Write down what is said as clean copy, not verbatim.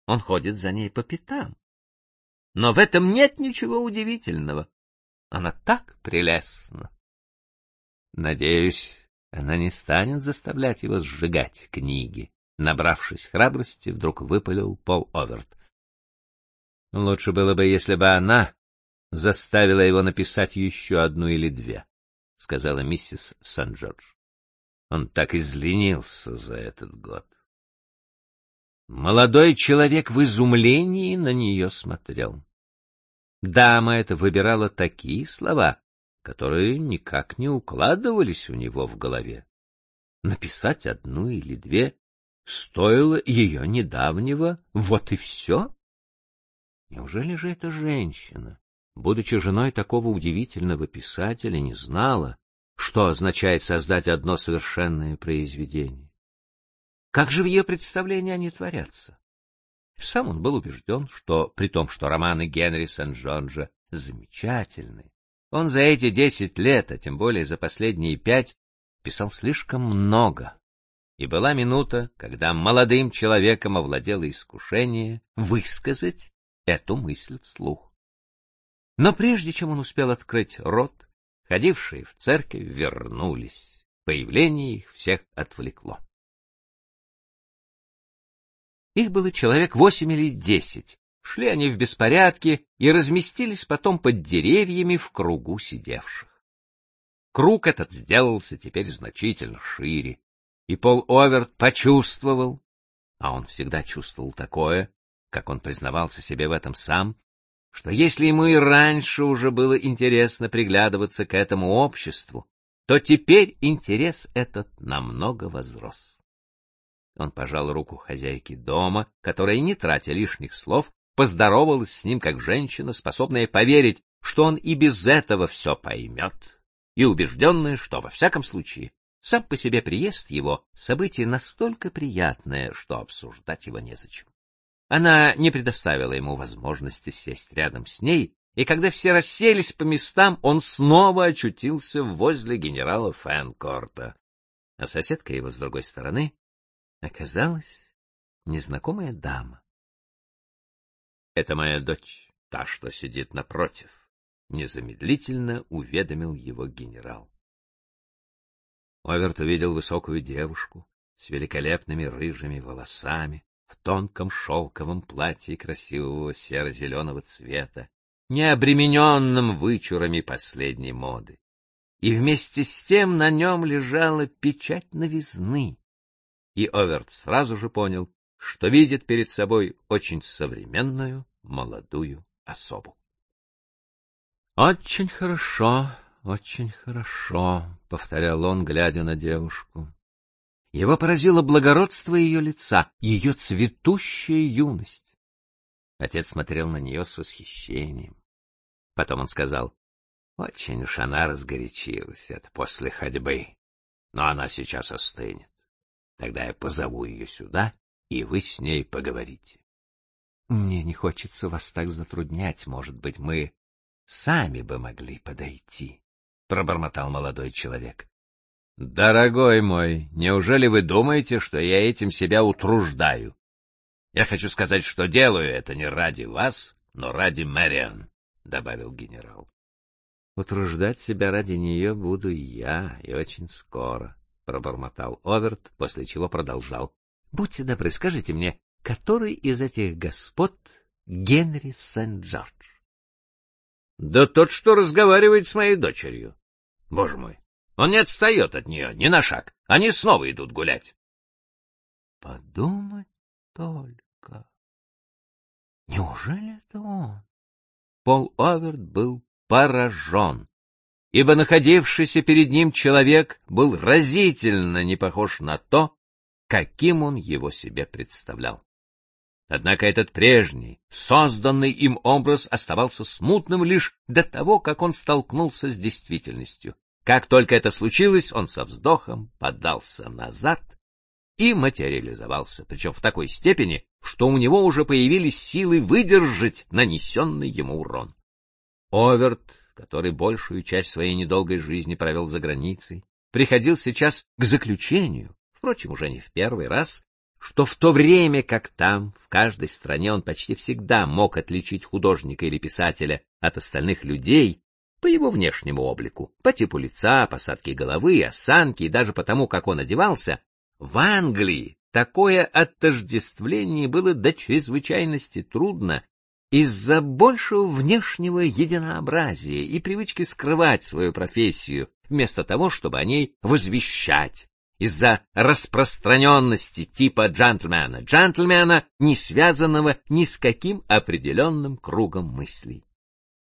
он ходит за ней по пятам. Но в этом нет ничего удивительного. Она так прелестна. Надеюсь, она не станет заставлять его сжигать книги. Набравшись храбрости, вдруг выпалил Пол Оверт. Лучше было бы, если бы она заставила его написать еще одну или две, — сказала миссис Сент-Джордж. Он так изленился за этот год. Молодой человек в изумлении на нее смотрел. Дама эта выбирала такие слова, которые никак не укладывались у него в голове. Написать одну или две стоило ее недавнего «вот и все». Неужели же эта женщина, будучи женой такого удивительного писателя, не знала, что означает создать одно совершенное произведение? Как же в ее представлении они творятся? Сам он был убежден, что, при том, что романы Генри Сент-Джорджа замечательны, он за эти 10 лет, а тем более за последние 5, писал слишком много. И была минута, когда молодым человеком овладело искушение высказать эту мысль вслух. Но прежде чем он успел открыть рот, ходившие в церковь вернулись. Появление их всех отвлекло. Их было человек 8 или 10. Шли они в беспорядке и разместились потом под деревьями в кругу сидевших. Круг этот сделался теперь значительно шире, и Пол Оверт почувствовал, а он всегда чувствовал такое, как он признавался себе в этом сам, что если ему и раньше уже было интересно приглядываться к этому обществу, то теперь интерес этот намного возрос. Он пожал руку хозяйке дома, которая, не тратя лишних слов, поздоровалась с ним как женщина, способная поверить, что он и без этого все поймет, и убежденная, что, во всяком случае, сам по себе приезд его — событие настолько приятное, что обсуждать его незачем. Она не предоставила ему возможности сесть рядом с ней, и когда все расселись по местам, он снова очутился возле генерала Фэнкорта. А соседка его с другой стороны оказалась незнакомая дама. — Это моя дочь, та, что сидит напротив, — незамедлительно уведомил его генерал. Оверт увидел высокую девушку с великолепными рыжими волосами, в тонком шелковом платье красивого серо-зеленого цвета, не обремененном вычурами последней моды. И вместе с тем на нем лежала печать новизны. И Оверт сразу же понял, что видит перед собой очень современную молодую особу. «Очень хорошо, очень хорошо», — повторял он, глядя на девушку. Его поразило благородство ее лица, ее цветущая юность. Отец смотрел на нее с восхищением. Потом он сказал: «Очень уж она разгорячилась, это после ходьбы, но она сейчас остынет. Тогда я позову ее сюда, и вы с ней поговорите». «Мне не хочется вас так затруднять, может быть, мы сами бы могли подойти», — пробормотал молодой человек. «Дорогой мой, неужели вы думаете, что я этим себя утруждаю? Я хочу сказать, что делаю это не ради вас, но ради Мэриан», — добавил генерал. «Утруждать себя ради нее буду я, и очень скоро», — пробормотал Оверт, после чего продолжал. «Будьте добры, скажите мне, который из этих господ Генри Сент-Джордж?» «Да тот, что разговаривает с моей дочерью. Боже мой, он не отстает от нее ни на шаг. Они снова идут гулять». «Подумать только. Неужели это он?» Пол Оверт был поражен, ибо находившийся перед ним человек был разительно не похож на то, каким он его себе представлял. Однако этот прежний, созданный им образ оставался смутным лишь до того, как он столкнулся с действительностью. Как только это случилось, он со вздохом подался назад и материализовался, причем в такой степени, что у него уже появились силы выдержать нанесенный ему урон. Оверт, который большую часть своей недолгой жизни провел за границей, приходил сейчас к заключению, впрочем, уже не в первый раз, что в то время как там, в каждой стране, он почти всегда мог отличить художника или писателя от остальных людей по его внешнему облику, по типу лица, посадке головы, осанке и даже по тому, как он одевался, в Англии такое отождествление было до чрезвычайности трудно из-за большего внешнего единообразия и привычки скрывать свою профессию, вместо того, чтобы о ней возвещать, из-за распространенности типа джентльмена, не связанного ни с каким определенным кругом мыслей.